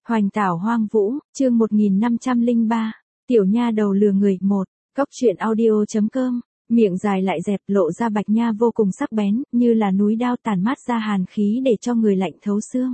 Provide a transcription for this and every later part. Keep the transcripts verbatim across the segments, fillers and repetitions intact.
Hoành tảo hoang vũ, chương một nghìn năm trăm lẻ ba, tiểu nha đầu lừa người, một, Cóc truyện audio chấm com, miệng dài lại dẹp lộ ra bạch nha vô cùng sắc bén, như là núi đao tàn mát ra hàn khí để cho người lạnh thấu xương.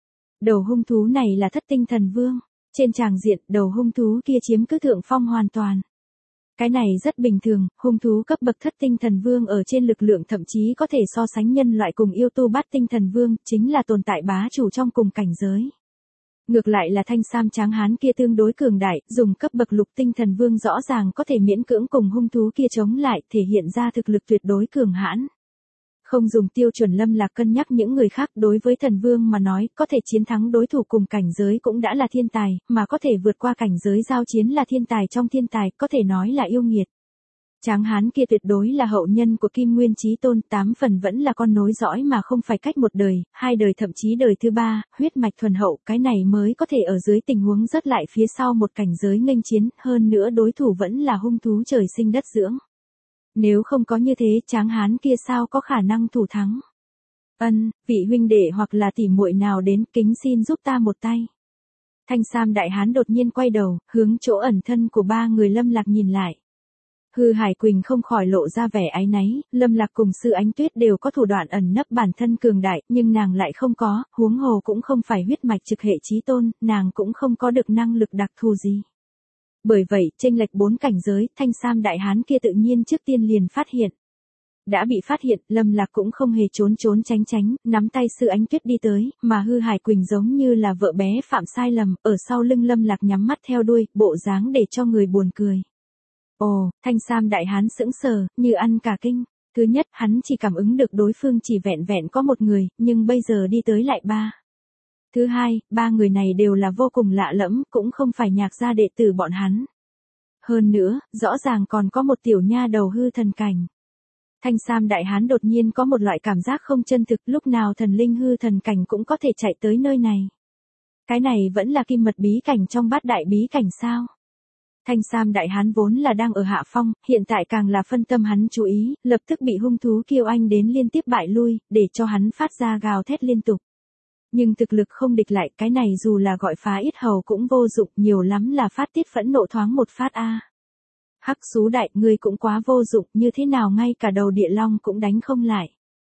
Đầu hung thú này là Thất Tinh Thần Vương, trên tràng diện đầu hung thú kia chiếm cứ thượng phong hoàn toàn. Cái này rất bình thường, hung thú cấp bậc Thất Tinh Thần Vương ở trên lực lượng thậm chí có thể so sánh nhân loại cùng yêu tu Bát Tinh Thần Vương, chính là tồn tại bá chủ trong cùng cảnh giới. Ngược lại là thanh sam tráng hán kia tương đối cường đại, dùng cấp bậc Lục Tinh Thần Vương rõ ràng có thể miễn cưỡng cùng hung thú kia chống lại, thể hiện ra thực lực tuyệt đối cường hãn. Không dùng tiêu chuẩn Lâm Lạc cân nhắc những người khác, đối với thần vương mà nói, có thể chiến thắng đối thủ cùng cảnh giới cũng đã là thiên tài, mà có thể vượt qua cảnh giới giao chiến là thiên tài trong thiên tài, có thể nói là yêu nghiệt. Tráng hán kia tuyệt đối là hậu nhân của Kim Nguyên Chí Tôn, tám phần vẫn là con nối dõi mà không phải cách một đời, hai đời thậm chí đời thứ ba, huyết mạch thuần hậu, cái này mới có thể ở dưới tình huống rớt lại phía sau một cảnh giới nghênh chiến, hơn nữa đối thủ vẫn là hung thú trời sinh đất dưỡng. Nếu không có như thế, tráng hán kia sao có khả năng thủ thắng? Ân, vị huynh đệ hoặc là tỷ muội nào đến, kính xin giúp ta một tay. Thanh sam đại hán đột nhiên quay đầu, hướng chỗ ẩn thân của ba người Lâm Lạc nhìn lại. Hư Hải Quỳnh không khỏi lộ ra vẻ áy náy, Lâm Lạc cùng Sư Ánh Tuyết đều có thủ đoạn ẩn nấp bản thân cường đại, nhưng nàng lại không có, huống hồ cũng không phải huyết mạch trực hệ chí tôn, nàng cũng không có được năng lực đặc thù gì. Bởi vậy, chênh lệch bốn cảnh giới, thanh sam đại hán kia tự nhiên trước tiên liền phát hiện. Đã bị phát hiện, Lâm Lạc cũng không hề trốn trốn tránh tránh, nắm tay Sư Ánh Tuyết đi tới, mà Hư Hải Quỳnh giống như là vợ bé phạm sai lầm, ở sau lưng Lâm Lạc nhắm mắt theo đuôi, bộ dáng để cho người buồn cười. Ồ, thanh sam đại hán sững sờ, như ăn cả kinh. Thứ nhất, hắn chỉ cảm ứng được đối phương chỉ vẹn vẹn có một người, nhưng bây giờ đi tới lại ba. Thứ hai, ba người này đều là vô cùng lạ lẫm, cũng không phải nhạc gia đệ tử bọn hắn. Hơn nữa, rõ ràng còn có một tiểu nha đầu hư thần cảnh. Thanh sam đại hán đột nhiên có một loại cảm giác không chân thực, lúc nào thần linh hư thần cảnh cũng có thể chạy tới nơi này. Cái này vẫn là kim mật bí cảnh trong bát đại bí cảnh sao? Thanh sam đại hán vốn là đang ở hạ phong, hiện tại càng là phân tâm hắn chú ý, lập tức bị hung thú kiêu anh đến liên tiếp bại lui, để cho hắn phát ra gào thét liên tục. Nhưng thực lực không địch lại, cái này dù là gọi phá yết hầu cũng vô dụng, nhiều lắm là phát tiết phẫn nộ thoáng một phát a. Hắc xú đại, ngươi cũng quá vô dụng, như thế nào ngay cả đầu địa long cũng đánh không lại.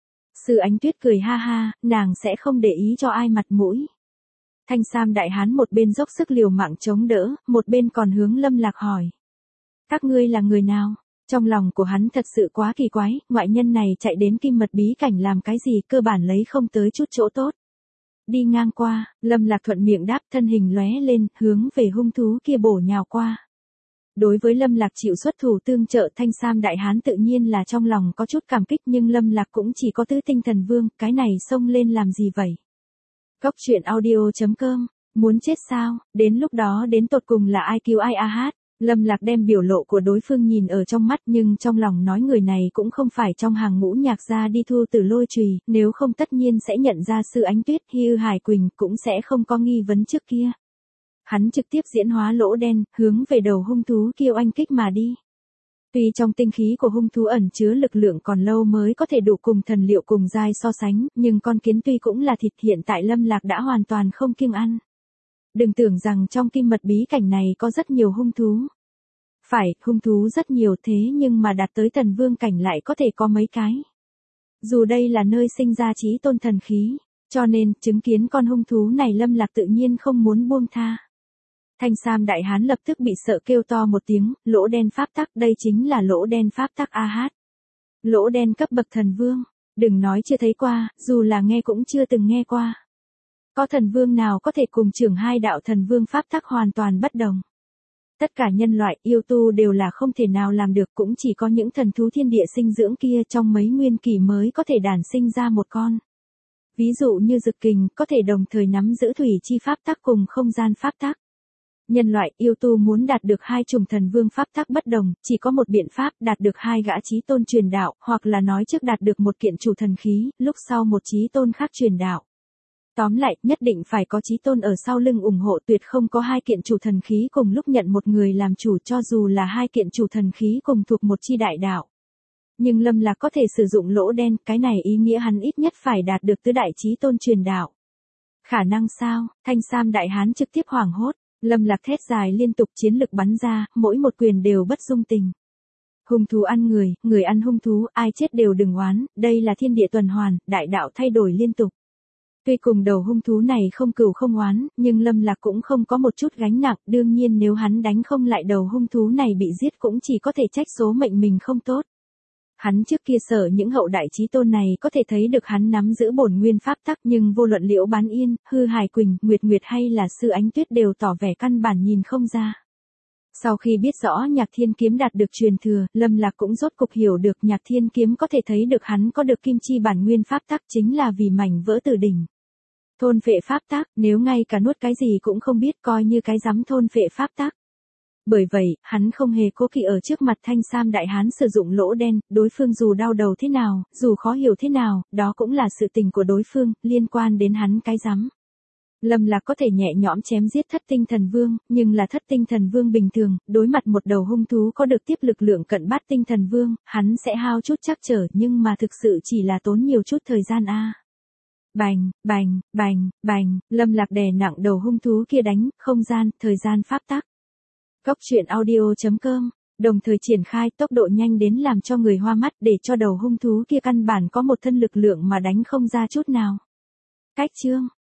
Sư Ánh Tuyết cười ha ha, nàng sẽ không để ý cho ai mặt mũi. Thanh sam đại hán một bên dốc sức liều mạng chống đỡ, một bên còn hướng Lâm Lạc hỏi. Các ngươi là người nào? Trong lòng của hắn thật sự quá kỳ quái, ngoại nhân này chạy đến kim mật bí cảnh làm cái gì, cơ bản lấy không tới chút chỗ tốt. Đi ngang qua, Lâm Lạc thuận miệng đáp, thân hình lóe lên, hướng về hung thú kia bổ nhào qua. Đối với Lâm Lạc chịu xuất thủ tương trợ, thanh sam đại hán tự nhiên là trong lòng có chút cảm kích, nhưng Lâm Lạc cũng chỉ có Tứ Tinh Thần Vương, cái này xông lên làm gì vậy? Cóc truyện audio chấm com, muốn chết sao, đến lúc đó đến tột cùng là ai cứu ai a hát. Lâm Lạc đem biểu lộ của đối phương nhìn ở trong mắt, nhưng trong lòng nói người này cũng không phải trong hàng ngũ nhạc gia đi thu từ lôi chùy, nếu không tất nhiên sẽ nhận ra Sư Ánh Tuyết, Hư Hải Quỳnh cũng sẽ không có nghi vấn trước kia. Hắn trực tiếp diễn hóa lỗ đen, hướng về đầu hung thú kiêu anh kích mà đi. Tuy trong tinh khí của hung thú ẩn chứa lực lượng còn lâu mới có thể đủ cùng thần liệu cùng giai so sánh, nhưng con kiến tuy cũng là thịt, hiện tại Lâm Lạc đã hoàn toàn không kiêng ăn. Đừng tưởng rằng trong kim mật bí cảnh này có rất nhiều hung thú. Phải, hung thú rất nhiều thế nhưng mà đạt tới thần vương cảnh lại có thể có mấy cái. Dù đây là nơi sinh ra chí tôn thần khí, cho nên chứng kiến con hung thú này Lâm Lạc tự nhiên không muốn buông tha. Thanh sam đại hán lập tức bị sợ kêu to một tiếng, lỗ đen pháp tắc, đây chính là lỗ đen pháp tắc a hát. Lỗ đen cấp bậc thần vương, đừng nói chưa thấy qua, dù là nghe cũng chưa từng nghe qua. Có thần vương nào có thể cùng trưởng hai đạo thần vương pháp tắc hoàn toàn bất đồng. Tất cả nhân loại yêu tu đều là không thể nào làm được, cũng chỉ có những thần thú thiên địa sinh dưỡng kia trong mấy nguyên kỳ mới có thể đản sinh ra một con. Ví dụ như Dực Kình có thể đồng thời nắm giữ thủy chi pháp tắc cùng không gian pháp tắc. Nhân loại yêu tu muốn đạt được hai chủng thần vương pháp tắc bất đồng, chỉ có một biện pháp, đạt được hai gã chí tôn truyền đạo, hoặc là nói trước đạt được một kiện chủ thần khí, lúc sau một chí tôn khác truyền đạo. Tóm lại, nhất định phải có chí tôn ở sau lưng ủng hộ, tuyệt không có hai kiện chủ thần khí cùng lúc nhận một người làm chủ, cho dù là hai kiện chủ thần khí cùng thuộc một chi đại đạo. Nhưng Lâm Lạc có thể sử dụng lỗ đen, cái này ý nghĩa hắn ít nhất phải đạt được tứ đại chí tôn truyền đạo. Khả năng sao? Thanh Sam đại hán trực tiếp hoảng hốt, Lâm Lạc thét dài liên tục chiến lực bắn ra, mỗi một quyền đều bất dung tình. Hung thú ăn người, người ăn hung thú, ai chết đều đừng oán, đây là thiên địa tuần hoàn, đại đạo thay đổi liên tục. Tuy cùng đầu hung thú này không cừu không oán, nhưng Lâm Lạc cũng không có một chút gánh nặng, đương nhiên nếu hắn đánh không lại đầu hung thú này bị giết cũng chỉ có thể trách số mệnh mình không tốt. Hắn trước kia sợ những hậu đại chí tôn này có thể thấy được hắn nắm giữ bổn nguyên pháp tắc, nhưng vô luận Liễu Bán Yên, Hư Hải Quỳnh, Nguyệt Nguyệt hay là Sư Ánh Tuyết đều tỏ vẻ căn bản nhìn không ra. Sau khi biết rõ Nhạc Thiên Kiếm đạt được truyền thừa, Lâm Lạc cũng rốt cục hiểu được Nhạc Thiên Kiếm có thể thấy được hắn có được kim chi bản nguyên pháp tắc chính là vì mảnh vỡ tử đỉnh. Thôn phệ pháp tắc, nếu ngay cả nuốt cái gì cũng không biết coi như cái rắm thôn phệ pháp tắc. Bởi vậy, hắn không hề cố kỵ ở trước mặt Thanh Sam đại hán sử dụng lỗ đen, đối phương dù đau đầu thế nào, dù khó hiểu thế nào, đó cũng là sự tình của đối phương, liên quan đến hắn cái rắm. Lâm Lạc có thể nhẹ nhõm chém giết thất tinh thần vương, nhưng là thất tinh thần vương bình thường, đối mặt một đầu hung thú có được tiếp lực lượng cận bát tinh thần vương, hắn sẽ hao chút trắc trở nhưng mà thực sự chỉ là tốn nhiều chút thời gian a. À. Bành, bành, bành, bành, Lâm Lạc đè nặng đầu hung thú kia đánh, không gian, thời gian pháp tắc. Cốc truyện audio chấm com, đồng thời triển khai tốc độ nhanh đến làm cho người hoa mắt để cho đầu hung thú kia căn bản có một thân lực lượng mà đánh không ra chút nào. Cách chương